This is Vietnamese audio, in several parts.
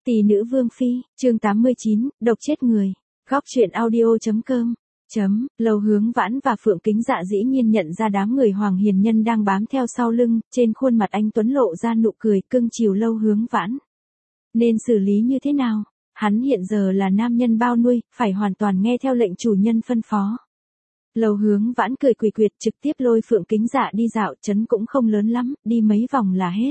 Tỷ nữ Vương Phi, chương 89, độc chết người. Góc truyện audio.com. Lầu Hướng Vãn và Phượng Kính Dạ dĩ nhiên nhận ra đám người Hoàng Hiền Nhân đang bám theo sau lưng, trên khuôn mặt anh Tuấn lộ ra nụ cười cưng chiều Lầu Hướng Vãn. Nên xử lý như thế nào? Hắn hiện giờ là nam nhân bao nuôi, phải hoàn toàn nghe theo lệnh chủ nhân phân phó. Lầu Hướng Vãn cười quỳ quyệt trực tiếp lôi Phượng Kính Dạ đi dạo, trấn cũng không lớn lắm, đi mấy vòng là hết.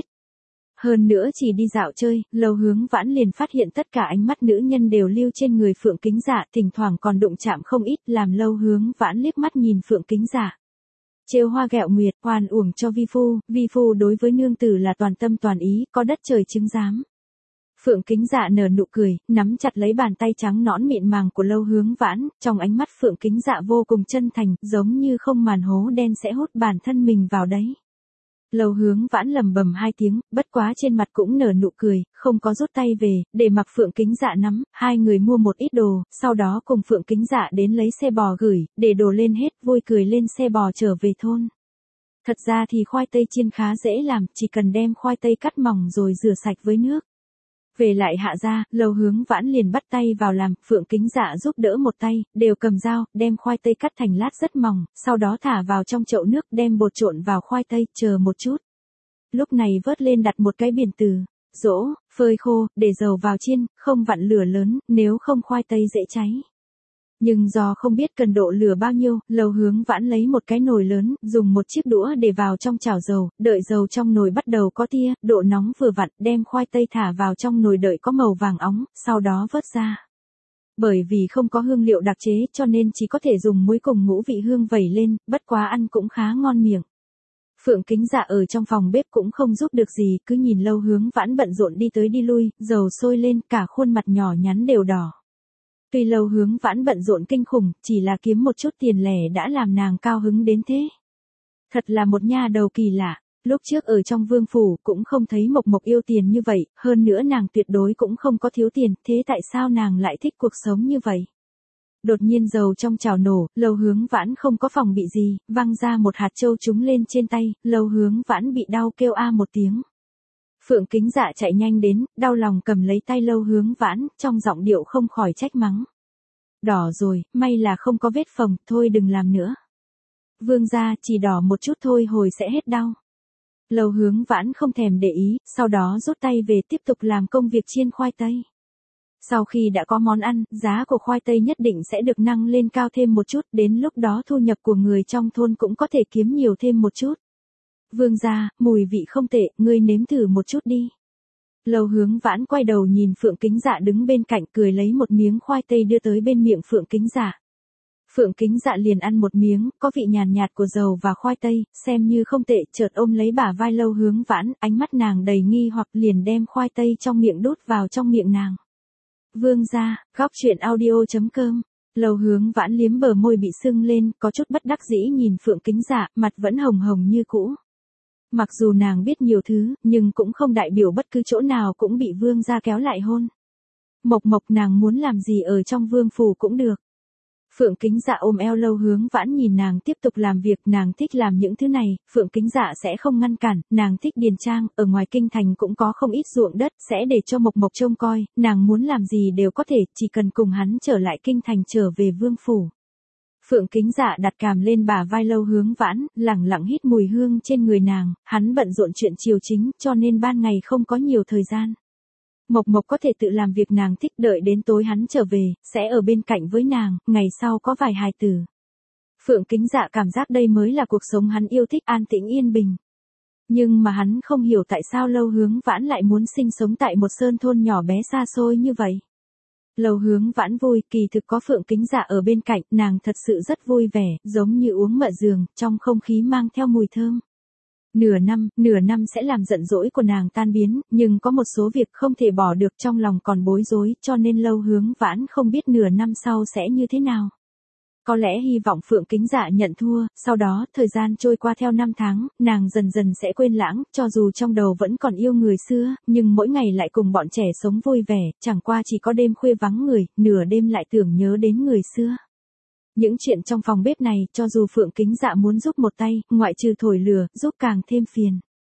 Hơn nữa chỉ đi dạo chơi, Lầu Hướng Vãn liền phát hiện tất cả ánh mắt nữ nhân đều lưu trên người Phượng Kính Dạ, thỉnh thoảng còn đụng chạm không ít, làm Lầu Hướng Vãn liếc mắt nhìn Phượng Kính Dạ. Trêu hoa ghẹo nguyệt, oan uổng cho vi phu đối với nương tử là toàn tâm toàn ý, có đất trời chứng giám. Phượng Kính Dạ nở nụ cười, nắm chặt lấy bàn tay trắng nõn mịn màng của Lầu Hướng Vãn, trong ánh mắt Phượng Kính Dạ vô cùng chân thành, giống như không màn hố đen sẽ hút bản thân mình vào đấy. Lầu Hướng Vãn lầm bầm hai tiếng, bất quá trên mặt cũng nở nụ cười, không có rút tay về, để mặc Phượng Kính Dạ nắm, hai người mua một ít đồ, sau đó cùng Phượng Kính Dạ đến lấy xe bò gửi, để đồ lên hết, vui cười lên xe bò trở về thôn. Thật ra thì khoai tây chiên khá dễ làm, chỉ cần đem khoai tây cắt mỏng rồi rửa sạch với nước. Về lại hạ ra, Lầu Hướng Vãn liền bắt tay vào làm, Phượng Kính Dạ giúp đỡ một tay, đều cầm dao, đem khoai tây cắt thành lát rất mỏng, sau đó thả vào trong chậu nước, đem bột trộn vào khoai tây, chờ một chút. Lúc này vớt lên đặt một cái biển từ, dỗ, phơi khô, để dầu vào chiên, không vặn lửa lớn, nếu không khoai tây dễ cháy. Nhưng do không biết cần độ lửa bao nhiêu, Lầu Hướng Vãn lấy một cái nồi lớn, dùng một chiếc đũa để vào trong chảo dầu, đợi dầu trong nồi bắt đầu có tia, độ nóng vừa vặn, đem khoai tây thả vào trong nồi đợi có màu vàng óng, sau đó vớt ra. Bởi vì không có hương liệu đặc chế cho nên chỉ có thể dùng muối cùng ngũ vị hương vẩy lên, bất quá ăn cũng khá ngon miệng. Phượng Kính Dạ ở trong phòng bếp cũng không giúp được gì, cứ nhìn Lầu Hướng Vãn bận rộn đi tới đi lui, dầu sôi lên, cả khuôn mặt nhỏ nhắn đều đỏ. Tuy Lầu Hướng Vãn bận rộn kinh khủng, chỉ là kiếm một chút tiền lẻ đã làm nàng cao hứng đến thế. Thật là một nha đầu kỳ lạ, lúc trước ở trong vương phủ cũng không thấy Mộc Mộc yêu tiền như vậy, hơn nữa nàng tuyệt đối cũng không có thiếu tiền, thế tại sao nàng lại thích cuộc sống như vậy? Đột nhiên dầu trong chảo nổ, Lầu Hướng Vãn không có phòng bị gì, văng ra một hạt châu trúng lên trên tay, Lầu Hướng Vãn bị đau kêu a một tiếng. Phượng Kính Dạ chạy nhanh đến, đau lòng cầm lấy tay Lầu Hướng Vãn, trong giọng điệu không khỏi trách mắng. Đỏ rồi, may là không có vết phồng, thôi đừng làm nữa. Vương gia, chỉ đỏ một chút thôi hồi sẽ hết đau. Lầu Hướng Vãn không thèm để ý, sau đó rút tay về tiếp tục làm công việc chiên khoai tây. Sau khi đã có món ăn, giá của khoai tây nhất định sẽ được nâng lên cao thêm một chút, đến lúc đó thu nhập của người trong thôn cũng có thể kiếm nhiều thêm một chút. Vương gia, mùi vị không tệ, ngươi nếm thử một chút đi. Lầu Hướng Vãn quay đầu nhìn Phượng Kính Dạ đứng bên cạnh cười lấy một miếng khoai tây đưa tới bên miệng Phượng Kính Dạ. Phượng Kính Dạ liền ăn một miếng, có vị nhàn nhạt của dầu và khoai tây, xem như không tệ, chợt ôm lấy bả vai Lầu Hướng Vãn, ánh mắt nàng đầy nghi hoặc liền đem khoai tây trong miệng đút vào trong miệng nàng. Vương gia, góc truyện audio.com. Lầu Hướng Vãn liếm bờ môi bị sưng lên, có chút bất đắc dĩ nhìn Phượng Kính Dạ, mặt vẫn hồng hồng như cũ. Mặc dù nàng biết nhiều thứ, nhưng cũng không đại biểu bất cứ chỗ nào cũng bị vương gia kéo lại hôn. Mộc Mộc nàng muốn làm gì ở trong vương phủ cũng được. Phượng Kính Dạ ôm eo Lầu Hướng Vãn nhìn nàng tiếp tục làm việc, nàng thích làm những thứ này, Phượng Kính Dạ sẽ không ngăn cản, nàng thích điền trang, ở ngoài kinh thành cũng có không ít ruộng đất, sẽ để cho Mộc Mộc trông coi, nàng muốn làm gì đều có thể, chỉ cần cùng hắn trở lại kinh thành trở về vương phủ. Phượng Kính Dạ đặt cằm lên bả vai Lầu Hướng Vãn, lẳng lặng hít mùi hương trên người nàng, hắn bận rộn chuyện triều chính, cho nên ban ngày không có nhiều thời gian. Mộc Mộc có thể tự làm việc nàng thích, đợi đến tối hắn trở về, sẽ ở bên cạnh với nàng, ngày sau có vài hài tử. Phượng Kính Dạ cảm giác đây mới là cuộc sống hắn yêu thích, an tĩnh yên bình. Nhưng mà hắn không hiểu tại sao Lầu Hướng Vãn lại muốn sinh sống tại một sơn thôn nhỏ bé xa xôi như vậy. Lầu Hướng Vãn vui, kỳ thực có Phượng Kính Dạ ở bên cạnh, nàng thật sự rất vui vẻ, giống như uống mật giường, trong không khí mang theo mùi thơm. Nửa năm sẽ làm giận dỗi của nàng tan biến, nhưng có một số việc không thể bỏ được, trong lòng còn bối rối, cho nên Lầu Hướng Vãn không biết nửa năm sau sẽ như thế nào. Có lẽ hy vọng Phượng Kính Dạ nhận thua, sau đó, thời gian trôi qua theo năm tháng, nàng dần dần sẽ quên lãng, cho dù trong đầu vẫn còn yêu người xưa, nhưng mỗi ngày lại cùng bọn trẻ sống vui vẻ, chẳng qua chỉ có đêm khuya vắng người, nửa đêm lại tưởng nhớ đến người xưa. Những chuyện trong phòng bếp này, cho dù Phượng Kính Dạ muốn giúp một tay, ngoại trừ thổi lửa, giúp càng thêm phiền.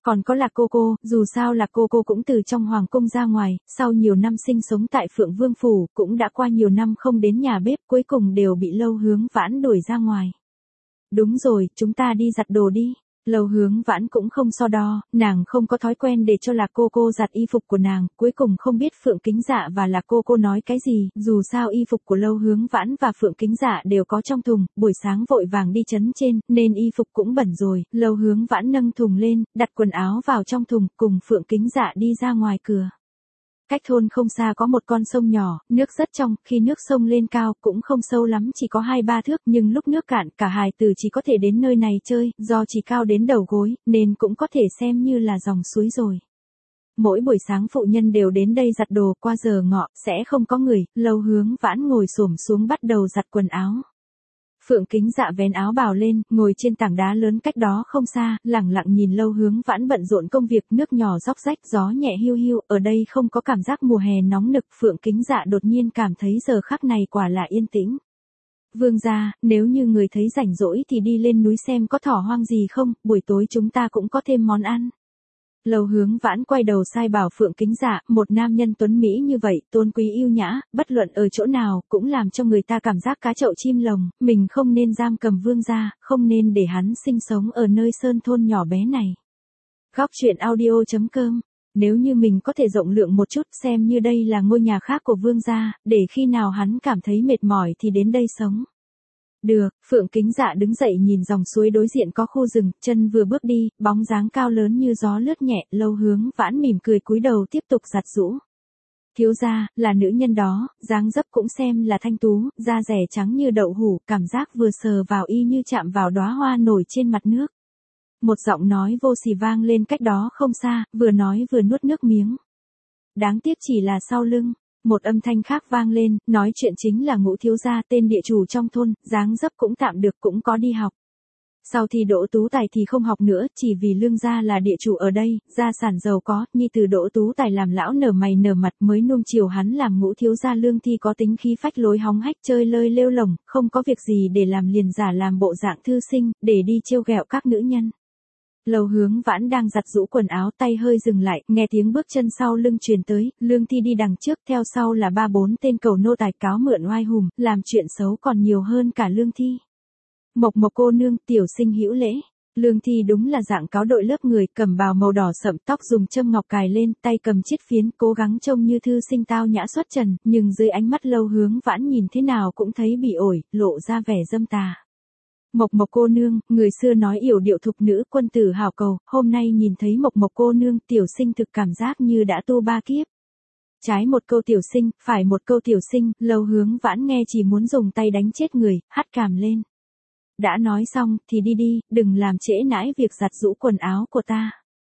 Còn có Lạc Cô, dù sao Lạc Cô cũng từ trong hoàng cung ra ngoài, sau nhiều năm sinh sống tại Phượng Vương Phủ, cũng đã qua nhiều năm không đến nhà bếp, cuối cùng đều bị Lâu Hướng Vãn đuổi ra ngoài. Đúng rồi, chúng ta đi giặt đồ đi. Lâu Hướng Vãn cũng không so đo, nàng không có thói quen để cho Lạc Cô giặt y phục của nàng, cuối cùng không biết Phượng Kính Dạ và Lạc Cô nói cái gì, dù sao y phục của Lâu Hướng Vãn và Phượng Kính Dạ đều có trong thùng, buổi sáng vội vàng đi trấn trên, nên y phục cũng bẩn rồi, Lâu Hướng Vãn nâng thùng lên, đặt quần áo vào trong thùng, cùng Phượng Kính Dạ đi ra ngoài cửa. Cách thôn không xa có một con sông nhỏ, nước rất trong, khi nước sông lên cao cũng không sâu lắm, chỉ có 2-3 thước, nhưng lúc nước cạn cả hài tử chỉ có thể đến nơi này chơi, do chỉ cao đến đầu gối, nên cũng có thể xem như là dòng suối rồi. Mỗi buổi sáng phụ nhân đều đến đây giặt đồ, qua giờ ngọ, sẽ không có người, Lâu Hướng Vãn ngồi xổm xuống bắt đầu giặt quần áo. Phượng Kính Dạ vén áo bào lên, ngồi trên tảng đá lớn cách đó không xa, lẳng lặng nhìn Lâu Hướng Vãn bận rộn công việc, nước nhỏ róc rách, gió nhẹ hiu hiu, ở đây không có cảm giác mùa hè nóng nực, Phượng Kính Dạ đột nhiên cảm thấy giờ khắc này quả là yên tĩnh. Vương gia, nếu như người thấy rảnh rỗi thì đi lên núi xem có thỏ hoang gì không, buổi tối chúng ta cũng có thêm món ăn. Lâu Hướng Vãn quay đầu sai bảo Phượng Kính Dạ, một nam nhân tuấn mỹ như vậy, tôn quý yêu nhã, bất luận ở chỗ nào, cũng làm cho người ta cảm giác cá chậu chim lồng, mình không nên giam cầm vương gia, không nên để hắn sinh sống ở nơi sơn thôn nhỏ bé này. Góc truyện audio.com. Nếu như mình có thể rộng lượng một chút, xem như đây là ngôi nhà khác của vương gia, để khi nào hắn cảm thấy mệt mỏi thì đến đây sống. Được, Phượng Kính Dạ đứng dậy nhìn dòng suối đối diện có khu rừng, chân vừa bước đi, bóng dáng cao lớn như gió lướt nhẹ, Lâu Hướng Vãn mỉm cười cúi đầu tiếp tục giặt giũ. Thiếu gia, là nữ nhân đó, dáng dấp cũng xem là thanh tú, da rẻ trắng như đậu hũ, cảm giác vừa sờ vào y như chạm vào đóa hoa nổi trên mặt nước. Một giọng nói vô sỉ vang lên cách đó không xa, vừa nói vừa nuốt nước miếng. Đáng tiếc chỉ là sau lưng. Một âm thanh khác vang lên, nói chuyện chính là Ngũ thiếu gia, tên địa chủ trong thôn, dáng dấp cũng tạm được, cũng có đi học. Sau thì Đỗ Tú Tài thì không học nữa, chỉ vì Lương gia là địa chủ ở đây, gia sản giàu có, nhi từ Đỗ Tú Tài làm lão nở mày nở mặt mới nuông chiều hắn làm Ngũ thiếu gia. Lương Thi có tính khí phách lối hóng hách chơi lơi lêu lổng, không có việc gì để làm liền giả làm bộ dạng thư sinh, để đi trêu ghẹo các nữ nhân. Lâu Hướng Vãn đang giặt giũ quần áo, tay hơi dừng lại, nghe tiếng bước chân sau lưng truyền tới, Lương Thi đi đằng trước, theo sau là 3-4 tên cầu nô tài cáo mượn oai hùm, làm chuyện xấu còn nhiều hơn cả Lương Thi. Mộc cô nương, tiểu sinh hữu lễ. Lương Thi đúng là dạng cáo đội lớp người, cầm bào màu đỏ sậm, tóc dùng châm ngọc cài lên, tay cầm chiết phiến, cố gắng trông như thư sinh tao nhã xuất trần, nhưng dưới ánh mắt Lâu Hướng Vãn nhìn thế nào cũng thấy bị ổi, lộ ra vẻ dâm tà. Mộc cô nương, người xưa nói yểu điệu thục nữ, quân tử hảo cầu, hôm nay nhìn thấy Mộc cô nương, tiểu sinh thực cảm giác như đã tu 3 kiếp. Trái một câu tiểu sinh, phải một câu tiểu sinh, Lâu Hướng Vãn nghe chỉ muốn dùng tay đánh chết người, hắt cằm lên. Đã nói xong, thì đi đi, đừng làm trễ nãi việc giặt giũ quần áo của ta.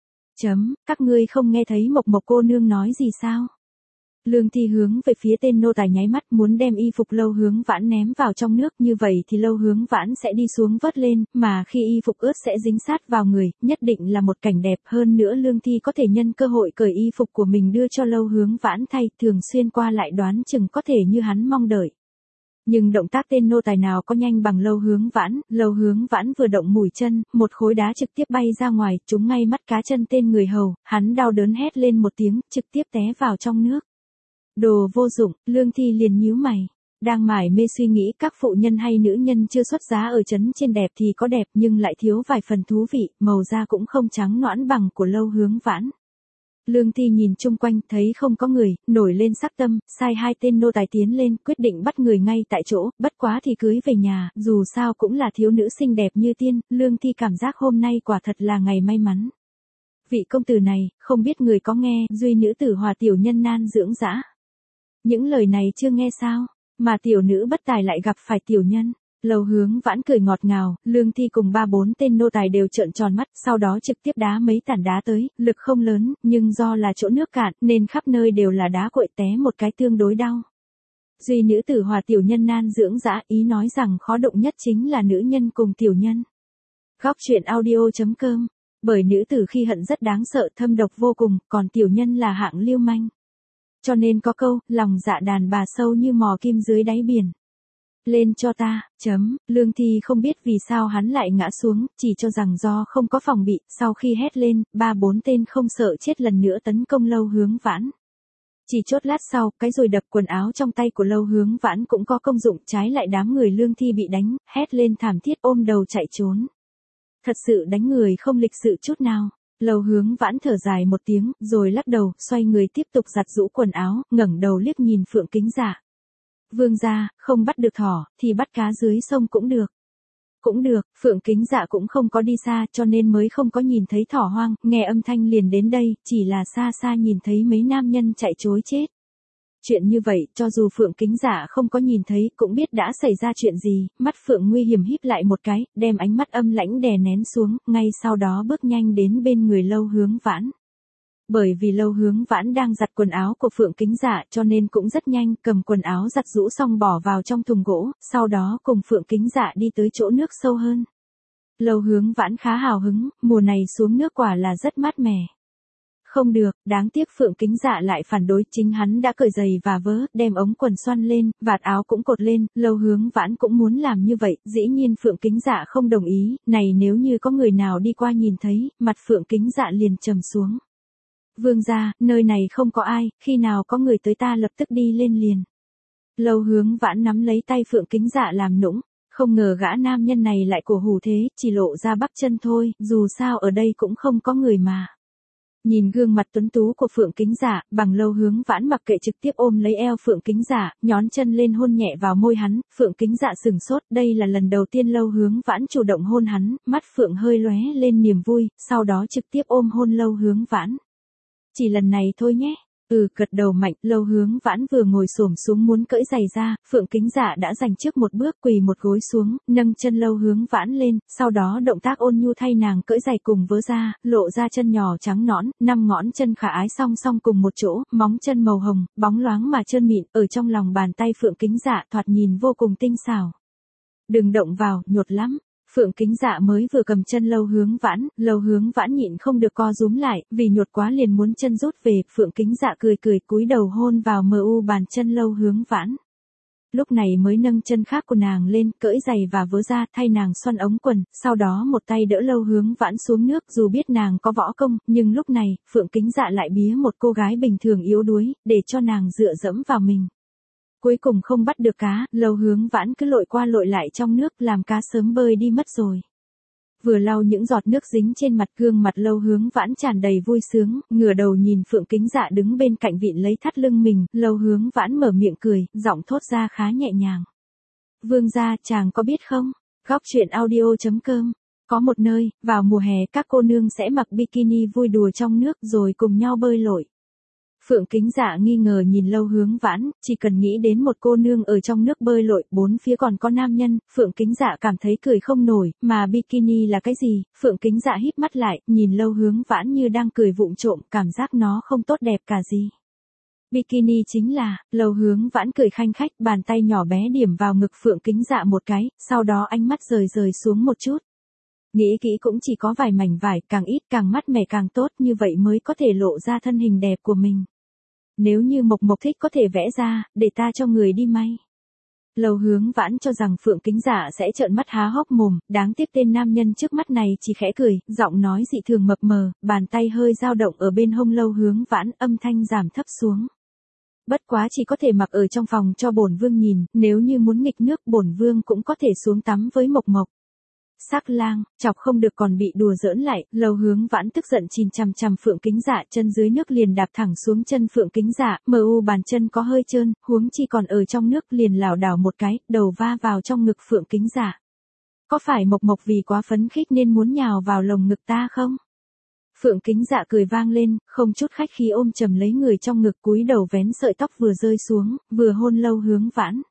Các ngươi không nghe thấy Mộc cô nương nói gì sao? Lương Thi hướng về phía tên nô tài nháy mắt, muốn đem y phục Lâu Hướng Vãn ném vào trong nước, như vậy thì Lâu Hướng Vãn sẽ đi xuống vớt lên, mà khi y phục ướt sẽ dính sát vào người, nhất định là một cảnh đẹp. Hơn nữa Lương Thi có thể nhân cơ hội cởi y phục của mình đưa cho Lâu Hướng Vãn thay, thường xuyên qua lại đoán chừng có thể như hắn mong đợi. Nhưng động tác tên nô tài nào có nhanh bằng Lâu Hướng Vãn vừa động mũi chân, một khối đá trực tiếp bay ra ngoài, trúng ngay mắt cá chân tên người hầu, hắn đau đớn hét lên một tiếng, trực tiếp té vào trong nước. Đồ vô dụng, Lương Thi liền nhíu mày. Đang mải mê suy nghĩ các phụ nhân hay nữ nhân chưa xuất giá ở trấn trên đẹp thì có đẹp nhưng lại thiếu vài phần thú vị, màu da cũng không trắng nõn bằng của Lâu Hướng Vãn. Lương Thi nhìn chung quanh, thấy không có người, nổi lên sắc tâm, sai 2 tên nô tài tiến lên, quyết định bắt người ngay tại chỗ, bất quá thì cưới về nhà, dù sao cũng là thiếu nữ xinh đẹp như tiên, Lương Thi cảm giác hôm nay quả thật là ngày may mắn. Vị công tử này, không biết người có nghe, duy nữ tử hòa tiểu nhân nan dưỡng dã. Những lời này chưa nghe sao, mà tiểu nữ bất tài lại gặp phải tiểu nhân. Lâu Hướng Vãn cười ngọt ngào, Lương Thi cùng 3-4 tên nô tài đều trợn tròn mắt, sau đó trực tiếp đá mấy tảng đá tới, lực không lớn, nhưng do là chỗ nước cạn, nên khắp nơi đều là đá cuội, té một cái tương đối đau. Duy nữ tử hòa tiểu nhân nan dưỡng dã, ý nói rằng khó động nhất chính là nữ nhân cùng tiểu nhân. Góc truyện audio.com. Bởi nữ tử khi hận rất đáng sợ, thâm độc vô cùng, còn tiểu nhân là hạng lưu manh. Cho nên có câu, lòng dạ đàn bà sâu như mò kim dưới đáy biển. Lên cho ta, Lương Thi không biết vì sao hắn lại ngã xuống, chỉ cho rằng do không có phòng bị, sau khi hét lên, 3-4 tên không sợ chết lần nữa tấn công Lâu Hướng Vãn. Chỉ chốt lát sau, cái dùi đập quần áo trong tay của Lâu Hướng Vãn cũng có công dụng, trái lại đám người Lương Thi bị đánh, hét lên thảm thiết ôm đầu chạy trốn. Thật sự đánh người không lịch sự chút nào. Lâu Hướng Vãn thở dài một tiếng, rồi lắc đầu, xoay người tiếp tục giặt giũ quần áo, ngẩng đầu liếc nhìn Phượng Kính Dạ. Vương gia, không bắt được thỏ, thì bắt cá dưới sông cũng được. Cũng được, Phượng Kính Dạ cũng không có đi xa cho nên mới không có nhìn thấy thỏ hoang, nghe âm thanh liền đến đây, chỉ là xa xa nhìn thấy mấy nam nhân chạy trối chết. Chuyện như vậy, cho dù Phượng Kính Dạ không có nhìn thấy, cũng biết đã xảy ra chuyện gì, mắt Phượng nguy hiểm híp lại một cái, đem ánh mắt âm lãnh đè nén xuống, ngay sau đó bước nhanh đến bên người Lâu Hướng Vãn. Bởi vì Lâu Hướng Vãn đang giặt quần áo của Phượng Kính Dạ cho nên cũng rất nhanh cầm quần áo giặt rũ xong bỏ vào trong thùng gỗ, sau đó cùng Phượng Kính Dạ đi tới chỗ nước sâu hơn. Lâu Hướng Vãn khá hào hứng, mùa này xuống nước quả là rất mát mẻ. Không được, đáng tiếc Phượng Kính Dạ lại phản đối, chính hắn đã cởi giày và vớ, đem ống quần xoăn lên, vạt áo cũng cột lên, Lâu Hướng Vãn cũng muốn làm như vậy, dĩ nhiên Phượng Kính Dạ không đồng ý, này nếu như có người nào đi qua nhìn thấy, mặt Phượng Kính Dạ liền trầm xuống. Vương gia, nơi này không có ai, khi nào có người tới ta lập tức đi lên liền. Lâu Hướng Vãn nắm lấy tay Phượng Kính Dạ làm nũng, không ngờ gã nam nhân này lại cổ hủ thế, chỉ lộ ra bắp chân thôi, dù sao ở đây cũng không có người mà. Nhìn gương mặt tuấn tú của Phượng Kính Dạ, bằng Lâu Hướng Vãn mặc kệ trực tiếp ôm lấy eo Phượng Kính Dạ, nhón chân lên hôn nhẹ vào môi hắn, Phượng Kính Dạ sừng sốt, đây là lần đầu tiên Lâu Hướng Vãn chủ động hôn hắn, mắt Phượng hơi lóe lên niềm vui, sau đó trực tiếp ôm hôn Lâu Hướng Vãn. Chỉ lần này thôi nhé. Gật đầu mạnh, Lâu Hướng Vãn vừa ngồi xổm xuống muốn cởi giày ra, Phượng Kính Dạ đã giành trước một bước quỳ một gối xuống, nâng chân Lâu Hướng Vãn lên, sau đó động tác ôn nhu thay nàng cởi giày cùng vớ ra, lộ ra chân nhỏ trắng nõn, 5 ngón chân khả ái song song cùng một chỗ, móng chân màu hồng, bóng loáng mà trơn mịn, ở trong lòng bàn tay Phượng Kính Dạ thoạt nhìn vô cùng tinh xảo. Đừng động vào, nhột lắm. Phượng Kính Dạ mới vừa cầm chân Lâu Hướng Vãn nhịn không được co rúm lại, vì nhột quá liền muốn chân rút về, Phượng Kính Dạ cười cười cúi đầu hôn vào bàn chân Lâu Hướng Vãn. Lúc này mới nâng chân khác của nàng lên, cởi giày và vớ ra, thay nàng xoăn ống quần, sau đó một tay đỡ Lâu Hướng Vãn xuống nước, dù biết nàng có võ công, nhưng lúc này, Phượng Kính Dạ lại bía một cô gái bình thường yếu đuối, để cho nàng dựa dẫm vào mình. Cuối cùng không bắt được cá, Lâu Hướng Vãn cứ lội qua lội lại trong nước, làm cá sớm bơi đi mất rồi. Vừa lau những giọt nước dính trên mặt, gương mặt Lâu Hướng Vãn tràn đầy vui sướng, ngửa đầu nhìn Phượng Kính Dạ đứng bên cạnh vịn lấy thắt lưng mình, Lâu Hướng Vãn mở miệng cười, giọng thốt ra khá nhẹ nhàng. Vương gia, chàng có biết không? Góc truyện audio.com. Có một nơi, vào mùa hè các cô nương sẽ mặc bikini vui đùa trong nước rồi cùng nhau bơi lội. Phượng Kính Dạ nghi ngờ nhìn Lâu Hướng Vãn, chỉ cần nghĩ đến một cô nương ở trong nước bơi lội, bốn phía còn có nam nhân, Phượng Kính Dạ cảm thấy cười không nổi, mà bikini là cái gì? Phượng Kính Dạ híp mắt lại, nhìn Lâu Hướng Vãn như đang cười vụng trộm, cảm giác nó không tốt đẹp cả gì. Bikini chính là, Lâu Hướng Vãn cười khanh khách, bàn tay nhỏ bé điểm vào ngực Phượng Kính Dạ một cái, sau đó ánh mắt rời xuống một chút. Nghĩ kỹ cũng chỉ có vài mảnh vải, càng ít càng mát mẻ càng tốt, như vậy mới có thể lộ ra thân hình đẹp của mình. Nếu như Mộc Mộc thích có thể vẽ ra, để ta cho người đi may. Lâu Hướng Vãn cho rằng Phượng Kính Dạ sẽ trợn mắt há hốc mồm, đáng tiếc tên nam nhân trước mắt này chỉ khẽ cười, giọng nói dị thường mập mờ, bàn tay hơi dao động ở bên hông Lâu Hướng Vãn, âm thanh giảm thấp xuống. Bất quá chỉ có thể mặc ở trong phòng cho bổn vương nhìn, nếu như muốn nghịch nước bổn vương cũng có thể xuống tắm với Mộc Mộc. Sắc lang, chọc không được còn bị đùa giỡn lại, Lâu Hướng Vãn tức giận chìm chằm Phượng Kính Dạ, chân dưới nước liền đạp thẳng xuống chân Phượng Kính Dạ, bàn chân có hơi trơn, huống chi còn ở trong nước liền lảo đảo một cái, đầu va vào trong ngực Phượng Kính Dạ. Có phải Mộc Mộc vì quá phấn khích nên muốn nhào vào lồng ngực ta không? Phượng Kính Dạ cười vang lên, không chút khách khí ôm chầm lấy người trong ngực, cúi đầu vén sợi tóc vừa rơi xuống, vừa hôn Lâu Hướng Vãn.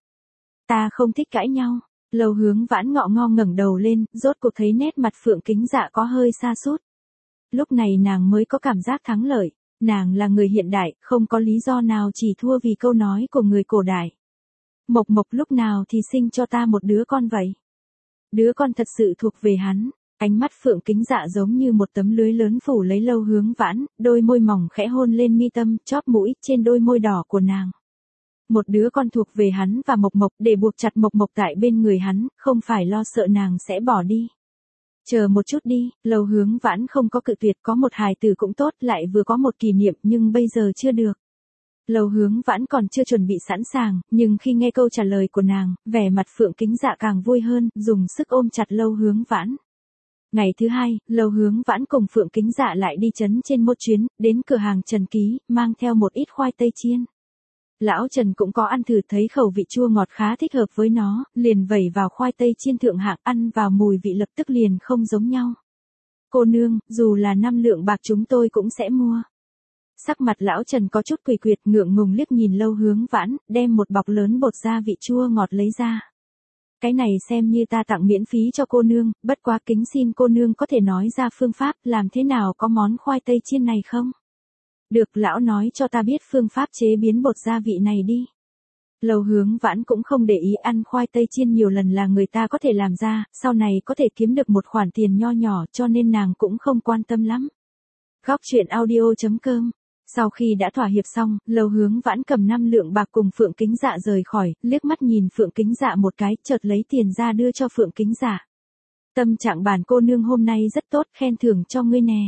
Ta không thích cãi nhau. Lâu Hướng Vãn ngọ ngo ngẩng đầu lên, rốt cuộc thấy nét mặt Phượng Kính Dạ có hơi sa sút. Lúc này nàng mới có cảm giác thắng lợi, nàng là người hiện đại, không có lý do nào chỉ thua vì câu nói của người cổ đại. Mộc Mộc lúc nào thì sinh cho ta một đứa con vậy? Đứa con thật sự thuộc về hắn. Ánh mắt Phượng Kính Dạ giống như một tấm lưới lớn phủ lấy Lâu Hướng Vãn, đôi môi mỏng khẽ hôn lên mi tâm, chóp mũi, trên đôi môi đỏ của nàng. Một đứa con thuộc về hắn và Mộc Mộc để buộc chặt Mộc Mộc tại bên người hắn, không phải lo sợ nàng sẽ bỏ đi. Chờ một chút đi, Lầu Hướng Vãn không có cự tuyệt, có một hài tử cũng tốt, lại vừa có một kỷ niệm nhưng bây giờ chưa được. Lầu Hướng Vãn còn chưa chuẩn bị sẵn sàng, nhưng khi nghe câu trả lời của nàng, vẻ mặt Phượng Kính Dạ càng vui hơn, dùng sức ôm chặt Lầu Hướng Vãn. Ngày thứ hai, Lầu Hướng Vãn cùng Phượng Kính Dạ lại đi trấn trên một chuyến, đến cửa hàng Trần Ký, mang theo một ít khoai tây chiên. Lão Trần cũng có ăn thử, thấy khẩu vị chua ngọt khá thích hợp với nó, liền vẩy vào khoai tây chiên thượng hạng, ăn vào mùi vị lập tức liền không giống nhau. Cô nương, dù là 5 lượng bạc chúng tôi cũng sẽ mua. Sắc mặt lão Trần có chút quỳ quyệt, ngượng ngùng liếc nhìn Lầu Hướng Vãn, đem một bọc lớn bột gia vị chua ngọt lấy ra. Cái này xem như ta tặng miễn phí cho cô nương, bất quá kính xin cô nương có thể nói ra phương pháp làm thế nào có món khoai tây chiên này không? Được, lão nói cho ta biết phương pháp chế biến bột gia vị này đi. Lầu Hướng Vãn cũng không để ý, ăn khoai tây chiên nhiều lần là người ta có thể làm ra, sau này có thể kiếm được một khoản tiền nho nhỏ, cho nên nàng cũng không quan tâm lắm. Góc truyện audio.com. Sau khi đã thỏa hiệp xong, Lầu Hướng Vãn cầm 5 lượng bạc cùng Phượng Kính Dạ rời khỏi, liếc mắt nhìn Phượng Kính Dạ một cái, chợt lấy tiền ra đưa cho Phượng Kính Dạ. Tâm trạng bản cô nương hôm nay rất tốt, khen thưởng cho ngươi nè.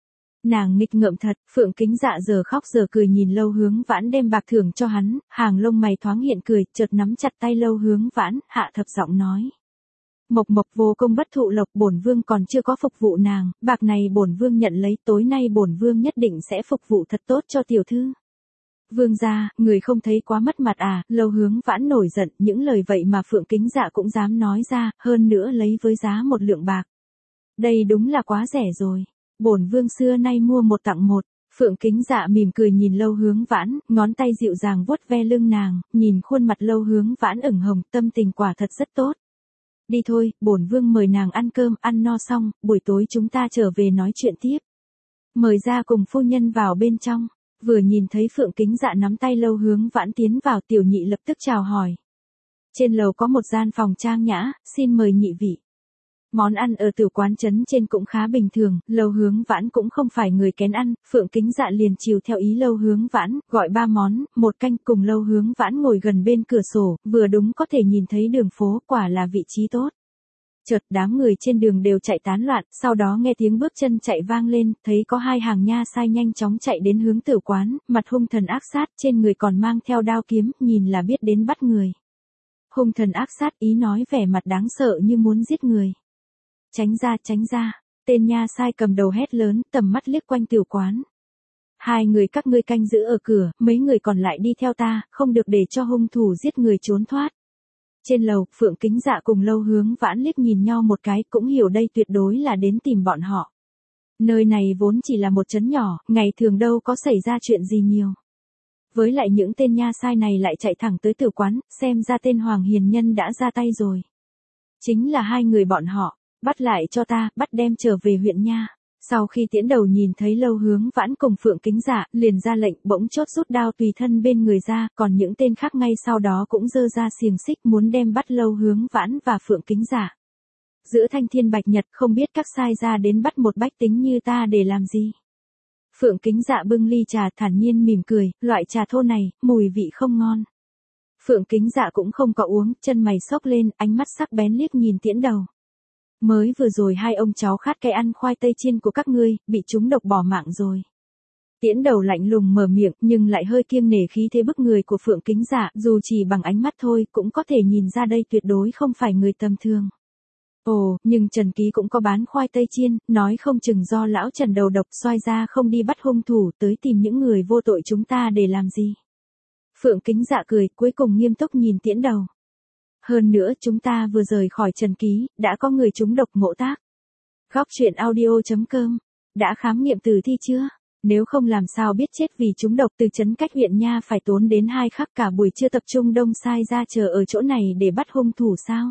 Nàng nghịch ngợm thật, Phượng Kính Dạ giờ khóc giờ cười nhìn Lầu Hướng Vãn đem bạc thưởng cho hắn, hàng lông mày thoáng hiện cười, chợt nắm chặt tay Lầu Hướng Vãn, hạ thấp giọng nói. Mộc Mộc vô công bất thụ lộc, bổn vương còn chưa có phục vụ nàng, bạc này bổn vương nhận lấy, tối nay bổn vương nhất định sẽ phục vụ thật tốt cho tiểu thư. Vương gia, người không thấy quá mất mặt à? Lầu Hướng Vãn nổi giận, những lời vậy mà Phượng Kính Dạ cũng dám nói ra, hơn nữa lấy với giá 1 lượng bạc. Đây đúng là quá rẻ rồi. Bổn vương xưa nay mua 1 tặng 1. Phượng Kính Dạ mỉm cười nhìn Lầu Hướng Vãn, ngón tay dịu dàng vuốt ve lưng nàng, nhìn khuôn mặt Lầu Hướng Vãn ửng hồng, tâm tình quả thật rất tốt. Đi thôi, bổn vương mời nàng ăn cơm, ăn no xong, buổi tối chúng ta trở về nói chuyện tiếp. Mời ra cùng phu nhân vào bên trong. Vừa nhìn thấy Phượng Kính Dạ nắm tay Lầu Hướng Vãn tiến vào, tiểu nhị lập tức chào hỏi. Trên lầu có một gian phòng trang nhã, xin mời nhị vị. Món ăn ở tử quán trấn trên cũng khá bình thường, Lầu Hướng Vãn cũng không phải người kén ăn, Phượng Kính Dạ liền chiều theo ý Lầu Hướng Vãn, gọi 3 món, 1 canh, cùng Lầu Hướng Vãn ngồi gần bên cửa sổ, vừa đúng có thể nhìn thấy đường phố, quả là vị trí tốt. Chợt đám người trên đường đều chạy tán loạn, sau đó nghe tiếng bước chân chạy vang lên, thấy có 2 hàng nha sai nhanh chóng chạy đến hướng tử quán, mặt hung thần ác sát, trên người còn mang theo đao kiếm, nhìn là biết đến bắt người. Hung thần ác sát ý nói vẻ mặt đáng sợ như muốn giết người. Tránh ra, tránh ra, tên nha sai cầm đầu hét lớn, tầm mắt liếc quanh tiểu quán. 2 người các ngươi canh giữ ở cửa, mấy người còn lại đi theo ta, không được để cho hung thủ giết người trốn thoát. Trên lầu, Phượng Kính Dạ cùng Lầu Hướng Vãn liếc nhìn nhau một cái, cũng hiểu đây tuyệt đối là đến tìm bọn họ. Nơi này vốn chỉ là một trấn nhỏ, ngày thường đâu có xảy ra chuyện gì nhiều. Với lại những tên nha sai này lại chạy thẳng tới tử quán, xem ra tên Hoàng Hiền Nhân đã ra tay rồi. Chính là 2 người bọn họ. Bắt lại cho ta, bắt đem trở về huyện nha. Sau khi Tiễn Đầu nhìn thấy Lầu Hướng Vãn cùng Phượng Kính Dạ, liền ra lệnh, bỗng chốt rút đao tùy thân bên người ra, còn những tên khác ngay sau đó cũng giơ ra xiềng xích muốn đem bắt Lầu Hướng Vãn và Phượng Kính Dạ. Giữa thanh thiên bạch nhật, không biết các sai ra đến bắt một bách tính như ta để làm gì. Phượng Kính Dạ bưng ly trà thản nhiên mỉm cười, loại trà thô này, mùi vị không ngon. Phượng Kính Dạ cũng không có uống, chân mày xốc lên, ánh mắt sắc bén liếc nhìn Tiễn Đầu. Mới vừa rồi 2 ông cháu khát cái ăn khoai tây chiên của các ngươi, bị chúng độc bỏ mạng rồi. Tiễn Đầu lạnh lùng mở miệng, nhưng lại hơi kiêng nể khí thế bức người của Phượng Kính Dạ, dù chỉ bằng ánh mắt thôi, cũng có thể nhìn ra đây tuyệt đối không phải người tầm thường. Ồ, nhưng Trần Ký cũng có bán khoai tây chiên, nói không chừng do lão Trần đầu độc xoay ra không đi bắt hung thủ, tới tìm những người vô tội chúng ta để làm gì. Phượng Kính Dạ cười, cuối cùng nghiêm túc nhìn Tiễn Đầu. Hơn nữa chúng ta vừa rời khỏi Trần Ký, đã có người trúng độc ngộ tác. Góc truyện audio.com. Đã khám nghiệm tử thi chưa? Nếu không làm sao biết chết vì trúng độc, từ trấn cách huyện nha phải tốn đến 2 khắc cả buổi trưa tập trung đông sai ra chờ ở chỗ này để bắt hung thủ sao?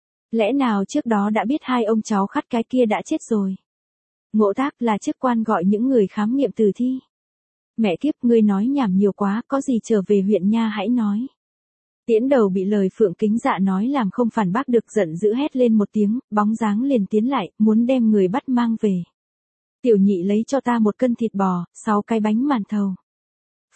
Lẽ nào trước đó đã biết 2 ông cháu khát cái kia đã chết rồi? Ngộ tác là chức quan gọi những người khám nghiệm tử thi. Mẹ kiếp, ngươi nói nhảm nhiều quá, có gì trở về huyện nha hãy nói. Tiễn Đầu bị lời Phượng Kính Dạ nói làm không phản bác được, giận dữ hét lên một tiếng, bóng dáng liền tiến lại, muốn đem người bắt mang về. Tiểu nhị lấy cho ta 1 cân thịt bò, 6 cái bánh màn thầu.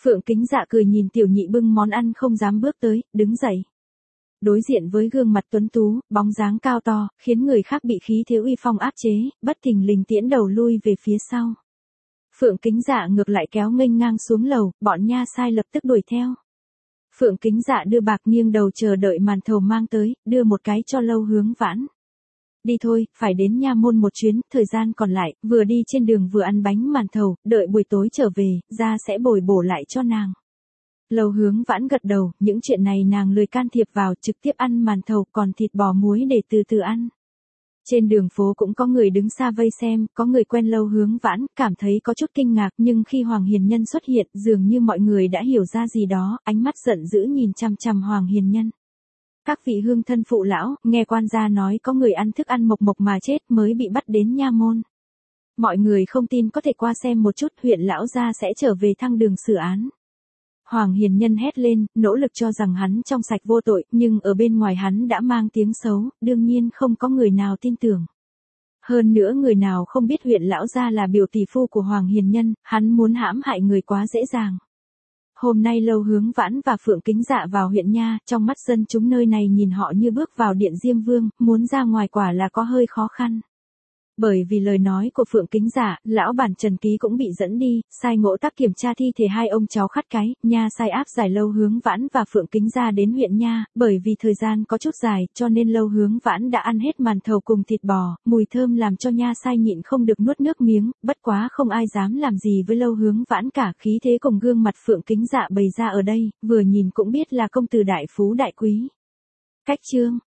Phượng Kính Dạ cười nhìn Tiểu Nhị bưng món ăn không dám bước tới, đứng dậy. Đối diện với gương mặt tuấn tú, bóng dáng cao to, khiến người khác bị khí thế uy phong áp chế, bất thình lình tiễn đầu lui về phía sau. Phượng Kính Dạ ngược lại kéo nghênh ngang xuống lầu, bọn nha sai lập tức đuổi theo. Phượng Kính Dạ đưa bạc nghiêng đầu chờ đợi màn thầu mang tới, đưa một cái cho Lâu Hướng Vãn. Đi thôi, phải đến nha môn một chuyến, thời gian còn lại, vừa đi trên đường vừa ăn bánh màn thầu, đợi buổi tối trở về, ra sẽ bồi bổ lại cho nàng. Lâu Hướng Vãn gật đầu, những chuyện này nàng lười can thiệp vào, trực tiếp ăn màn thầu, còn thịt bò muối để từ từ ăn. Trên đường phố cũng có người đứng xa vây xem, có người quen Lâu Hướng Vãn, cảm thấy có chút kinh ngạc, nhưng khi Hoàng Hiền Nhân xuất hiện, dường như mọi người đã hiểu ra gì đó, ánh mắt giận dữ nhìn chằm chằm Hoàng Hiền Nhân. Các vị hương thân phụ lão, nghe quan gia nói có người ăn thức ăn mộc mộc mà chết mới bị bắt đến nha môn. Mọi người không tin có thể qua xem một chút, huyện lão gia sẽ trở về thăng đường xử án. Hoàng Hiền Nhân hét lên, nỗ lực cho rằng hắn trong sạch vô tội, nhưng ở bên ngoài hắn đã mang tiếng xấu, đương nhiên không có người nào tin tưởng. Hơn nữa người nào không biết huyện lão gia là biểu tỷ phu của Hoàng Hiền Nhân, hắn muốn hãm hại người quá dễ dàng. Hôm nay Lâu Hướng Vãn và Phượng Kính Dạ vào huyện nha, trong mắt dân chúng nơi này nhìn họ như bước vào điện Diêm Vương, muốn ra ngoài quả là có hơi khó khăn. Bởi vì lời nói của Phượng Kính Dạ, lão bản Trần Ký cũng bị dẫn đi, sai Ngỗ Tắc kiểm tra thi thể hai ông cháu khắt cái, nha sai áp giải Lâu Hướng Vãn và Phượng Kính Dạ đến huyện nha, bởi vì thời gian có chút dài, cho nên Lâu Hướng Vãn đã ăn hết màn thầu cùng thịt bò, mùi thơm làm cho nha sai nhịn không được nuốt nước miếng, bất quá không ai dám làm gì với Lâu Hướng Vãn cả, khí thế cùng gương mặt Phượng Kính Dạ bày ra ở đây, vừa nhìn cũng biết là công tử đại phú đại quý. Cách chương